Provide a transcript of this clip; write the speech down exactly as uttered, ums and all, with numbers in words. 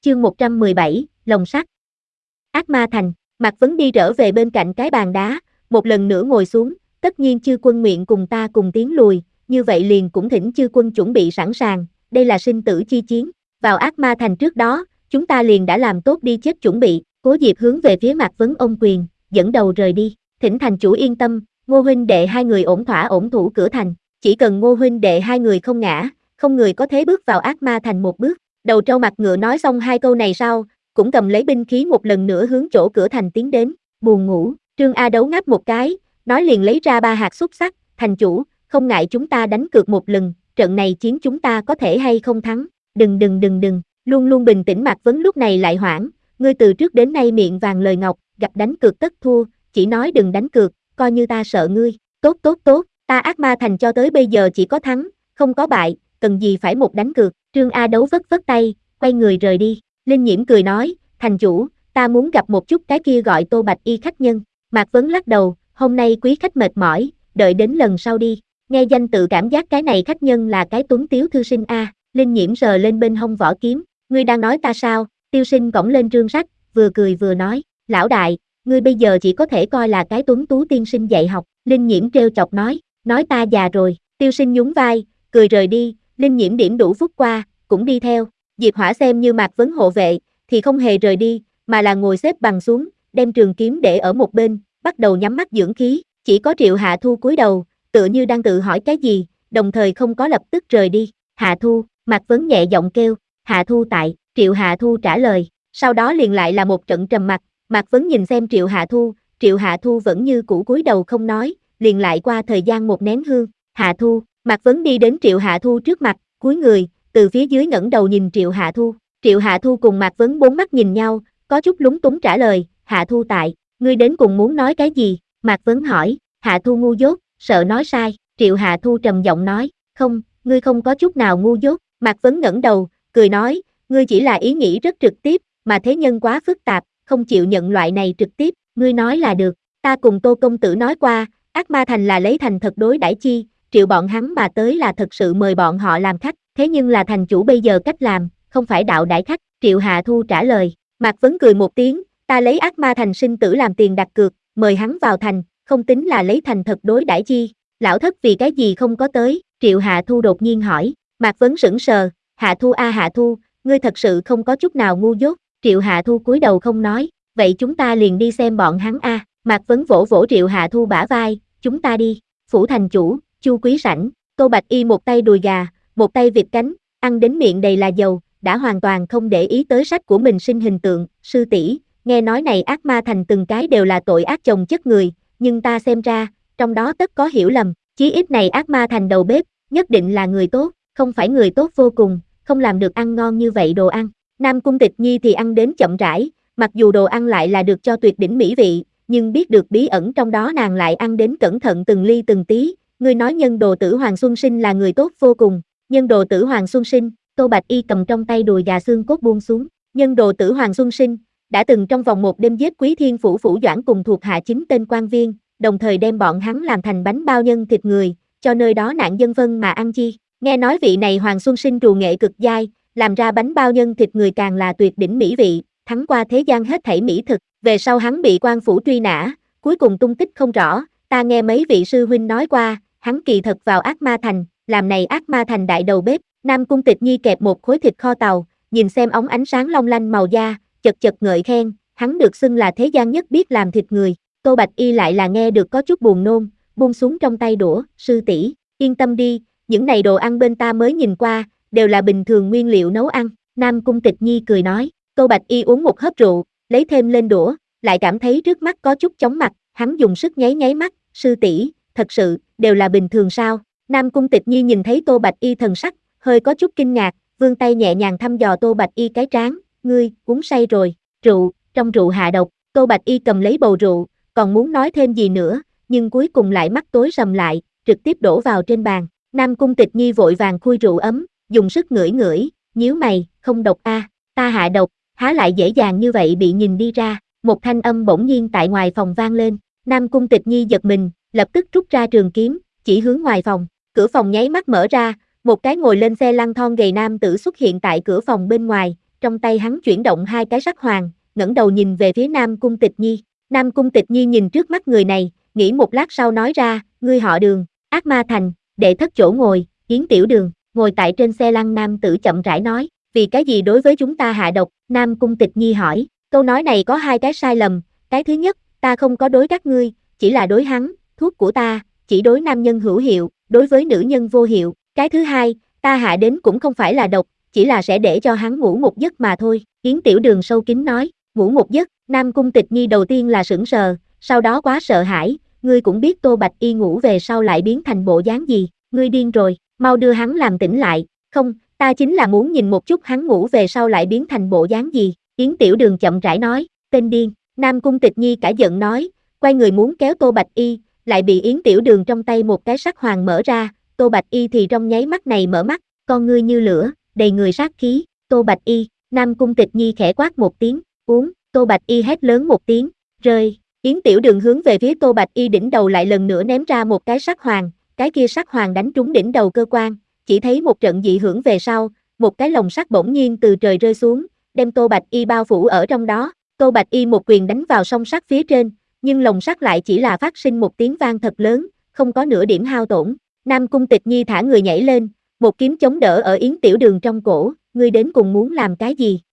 chương một trăm mười bảy, lồng sắt. Ác Ma Thành, Mạc Vấn đi trở về bên cạnh cái bàn đá, một lần nữa ngồi xuống, tất nhiên chư quân nguyện cùng ta cùng tiến lùi, như vậy liền cũng thỉnh chư quân chuẩn bị sẵn sàng, đây là sinh tử chi chiến, vào Ác Ma Thành trước đó, chúng ta liền đã làm tốt đi chết chuẩn bị, Cố Diệp hướng về phía Mạc Vấn ôm quyền, dẫn đầu rời đi, thỉnh thành chủ yên tâm, Ngô huynh đệ hai người ổn thỏa ổn thủ cửa thành, chỉ cần Ngô huynh đệ hai người không ngã, không người có thế bước vào Ác Ma Thành một bước. Đầu trâu mặt ngựa nói xong hai câu này sau, cũng cầm lấy binh khí một lần nữa hướng chỗ cửa thành tiến đến, buồn ngủ, Trương A Đấu ngáp một cái, nói liền lấy ra ba hạt xúc xắc, thành chủ, không ngại chúng ta đánh cược một lần, trận này chiến chúng ta có thể hay không thắng, đừng đừng đừng đừng, luôn luôn bình tĩnh Mạc Vấn lúc này lại hoảng, ngươi từ trước đến nay miệng vàng lời ngọc, gặp đánh cược tất thua, chỉ nói đừng đánh cược, coi như ta sợ ngươi, tốt tốt tốt, ta Ác Ma Thành cho tới bây giờ chỉ có thắng, không có bại, cần gì phải một đánh cược, Trương A Đấu vất vất tay, quay người rời đi, Linh Nhiễm cười nói, thành chủ, ta muốn gặp một chút cái kia gọi Tô Bạch Y khách nhân, Mạc Vấn lắc đầu, hôm nay quý khách mệt mỏi, đợi đến lần sau đi, nghe danh tự cảm giác cái này khách nhân là cái tuấn tiếu thư sinh a, Linh Nhiễm sờ lên bên hông vỏ kiếm, ngươi đang nói ta sao, Tiêu Sinh cõng lên trương sách, vừa cười vừa nói, lão đại, ngươi bây giờ chỉ có thể coi là cái tuấn tú tiên sinh dạy học, Linh Nhiễm trêu chọc nói, nói ta già rồi, Tiêu Sinh nhún vai, cười rời đi, Linh Nhiễm điểm đủ phút qua, cũng đi theo, Diệp Hỏa xem như Mạc Vấn hộ vệ, thì không hề rời đi, mà là ngồi xếp bằng xuống, đem trường kiếm để ở một bên, bắt đầu nhắm mắt dưỡng khí, chỉ có Triệu Hạ Thu cúi đầu, tựa như đang tự hỏi cái gì, đồng thời không có lập tức rời đi, Hạ Thu, Mạc Vấn nhẹ giọng kêu, Hạ Thu tại, Triệu Hạ Thu trả lời, sau đó liền lại là một trận trầm mặc, Mạc Vấn nhìn xem Triệu Hạ Thu, Triệu Hạ Thu vẫn như cũ cúi đầu không nói, liền lại qua thời gian một nén hương, Hạ Thu, Mạc Vấn đi đến Triệu Hạ Thu trước mặt, cúi người, từ phía dưới ngẩng đầu nhìn Triệu Hạ Thu, Triệu Hạ Thu cùng Mạc Vấn bốn mắt nhìn nhau, có chút lúng túng trả lời, Hạ Thu tại, ngươi đến cùng muốn nói cái gì, Mạc Vấn hỏi, Hạ Thu ngu dốt, sợ nói sai, Triệu Hạ Thu trầm giọng nói, không, ngươi không có chút nào ngu dốt, Mạc Vấn ngẩng đầu, cười nói, ngươi chỉ là ý nghĩ rất trực tiếp, mà thế nhân quá phức tạp, không chịu nhận loại này trực tiếp, ngươi nói là được, ta cùng Tô công tử nói qua, Ác Ma Thành là lấy thành thật đối đãi chi, Triệu bọn hắn mà tới là thật sự mời bọn họ làm khách, thế nhưng là thành chủ bây giờ cách làm, không phải đạo đãi khách, Triệu Hạ Thu trả lời, Mạc Vấn cười một tiếng, ta lấy Ác Ma Thành sinh tử làm tiền đặt cược, mời hắn vào thành, không tính là lấy thành thật đối đãi chi, lão thất vì cái gì không có tới, Triệu Hạ Thu đột nhiên hỏi, Mạc Vấn sững sờ, Hạ Thu a Hạ Thu, ngươi thật sự không có chút nào ngu dốt, Triệu Hạ Thu cúi đầu không nói, vậy chúng ta liền đi xem bọn hắn a, Mạc Vấn vỗ vỗ Triệu Hạ Thu bả vai, chúng ta đi, phủ thành chủ, Chu Quý Sảnh, Tô Bạch Y một tay đùi gà, một tay vịt cánh, ăn đến miệng đầy là dầu, đã hoàn toàn không để ý tới sách của mình sinh hình tượng, sư tỷ, nghe nói này Ác Ma Thành từng cái đều là tội ác chồng chất người, nhưng ta xem ra, trong đó tất có hiểu lầm, chí ít này Ác Ma Thành đầu bếp, nhất định là người tốt, không phải người tốt vô cùng, không làm được ăn ngon như vậy đồ ăn. Nam Cung Tịch Nhi thì ăn đến chậm rãi, mặc dù đồ ăn lại là được cho tuyệt đỉnh mỹ vị, nhưng biết được bí ẩn trong đó nàng lại ăn đến cẩn thận từng ly từng tí. Ngươi nói nhân đồ tử Hoàng Xuân Sinh là người tốt vô cùng, nhân đồ tử Hoàng Xuân Sinh, Tô Bạch Y cầm trong tay đùi gà xương cốt buông xuống, nhân đồ tử Hoàng Xuân Sinh, đã từng trong vòng một đêm giết Quý Thiên Phủ Phủ Doãn cùng thuộc hạ chín tên quan viên, đồng thời đem bọn hắn làm thành bánh bao nhân thịt người, cho nơi đó nạn dân vân mà ăn chi, nghe nói vị này Hoàng Xuân Sinh trù nghệ cực giai, làm ra bánh bao nhân thịt người càng là tuyệt đỉnh mỹ vị, thắng qua thế gian hết thảy mỹ thực, về sau hắn bị quan phủ truy nã, cuối cùng tung tích không rõ, ta nghe mấy vị sư huynh nói qua, hắn kỳ thật vào Ác Ma Thành, làm này Ác Ma Thành đại đầu bếp, Nam Cung Tịch Nhi kẹp một khối thịt kho tàu, nhìn xem ống ánh sáng long lanh màu da, chật chật ngợi khen, hắn được xưng là thế gian nhất biết làm thịt người, Tô Bạch Y lại là nghe được có chút buồn nôn, buông xuống trong tay đũa, sư tỷ, yên tâm đi, những này đồ ăn bên ta mới nhìn qua, đều là bình thường nguyên liệu nấu ăn, Nam Cung Tịch Nhi cười nói, Tô Bạch Y uống một hớp rượu, lấy thêm lên đũa, lại cảm thấy trước mắt có chút chóng mặt, hắn dùng sức nháy nháy mắt, sư tỷ, thật sự, đều là bình thường sao, Nam Cung Tịch Nhi nhìn thấy Tô Bạch Y thần sắc, hơi có chút kinh ngạc, vươn tay nhẹ nhàng thăm dò Tô Bạch Y cái trán, ngươi, uống say rồi, rượu, trong rượu hạ độc, Tô Bạch Y cầm lấy bầu rượu, còn muốn nói thêm gì nữa, nhưng cuối cùng lại mắt tối sầm lại, trực tiếp đổ vào trên bàn, Nam Cung Tịch Nhi vội vàng khui rượu ấm, dùng sức ngửi ngửi, nhíu mày, không độc a, à, ta hạ độc, há lại dễ dàng như vậy bị nhìn đi ra, một thanh âm bỗng nhiên tại ngoài phòng vang lên, Nam Cung Tịch Nhi giật mình, lập tức rút ra trường kiếm, chỉ hướng ngoài phòng, cửa phòng nháy mắt mở ra, một cái ngồi lên xe lăn thon gầy nam tử xuất hiện tại cửa phòng bên ngoài, trong tay hắn chuyển động hai cái sắc hoàng, ngẩng đầu nhìn về phía Nam Cung Tịch Nhi. Nam Cung Tịch Nhi nhìn trước mắt người này, nghĩ một lát sau nói ra, ngươi họ Đường, Ác Ma Thành, đệ thất chỗ ngồi, Yến Tiểu Đường, ngồi tại trên xe lăn nam tử chậm rãi nói, vì cái gì đối với chúng ta hạ độc, Nam Cung Tịch Nhi hỏi, câu nói này có hai cái sai lầm, cái thứ nhất, ta không có đối các ngươi, chỉ là đối hắn, thuốc của ta, chỉ đối nam nhân hữu hiệu, đối với nữ nhân vô hiệu, cái thứ hai, ta hạ đến cũng không phải là độc, chỉ là sẽ để cho hắn ngủ một giấc mà thôi, Yến Tiểu Đường sâu kín nói, ngủ một giấc, Nam Cung Tịch Nhi đầu tiên là sững sờ, sau đó quá sợ hãi, ngươi cũng biết Tô Bạch Y ngủ về sau lại biến thành bộ dáng gì, ngươi điên rồi, mau đưa hắn làm tỉnh lại, không, ta chính là muốn nhìn một chút hắn ngủ về sau lại biến thành bộ dáng gì, Yến Tiểu Đường chậm rãi nói, tên điên, Nam Cung Tịch Nhi cả giận nói, quay người muốn kéo Tô Bạch Y, lại bị Yến Tiểu Đường trong tay một cái sắc hoàng mở ra, Tô Bạch Y thì trong nháy mắt này mở mắt, con ngươi như lửa, đầy người sát khí, Tô Bạch Y, Nam Cung Tịch Nhi khẽ quát một tiếng, uống, Tô Bạch Y hét lớn một tiếng, rơi, Yến Tiểu Đường hướng về phía Tô Bạch Y đỉnh đầu lại lần nữa ném ra một cái sắc hoàng, cái kia sắc hoàng đánh trúng đỉnh đầu cơ quan, chỉ thấy một trận dị hưởng về sau, một cái lồng sắt bỗng nhiên từ trời rơi xuống, đem Tô Bạch Y bao phủ ở trong đó, Tô Bạch Y một quyền đánh vào song sắt phía trên, nhưng lồng sắt lại chỉ là phát sinh một tiếng vang thật lớn, không có nửa điểm hao tổn. Nam Cung Tịch Nhi thả người nhảy lên, một kiếm chống đỡ ở Yến Tiểu Đường trong cổ, ngươi đến cùng muốn làm cái gì?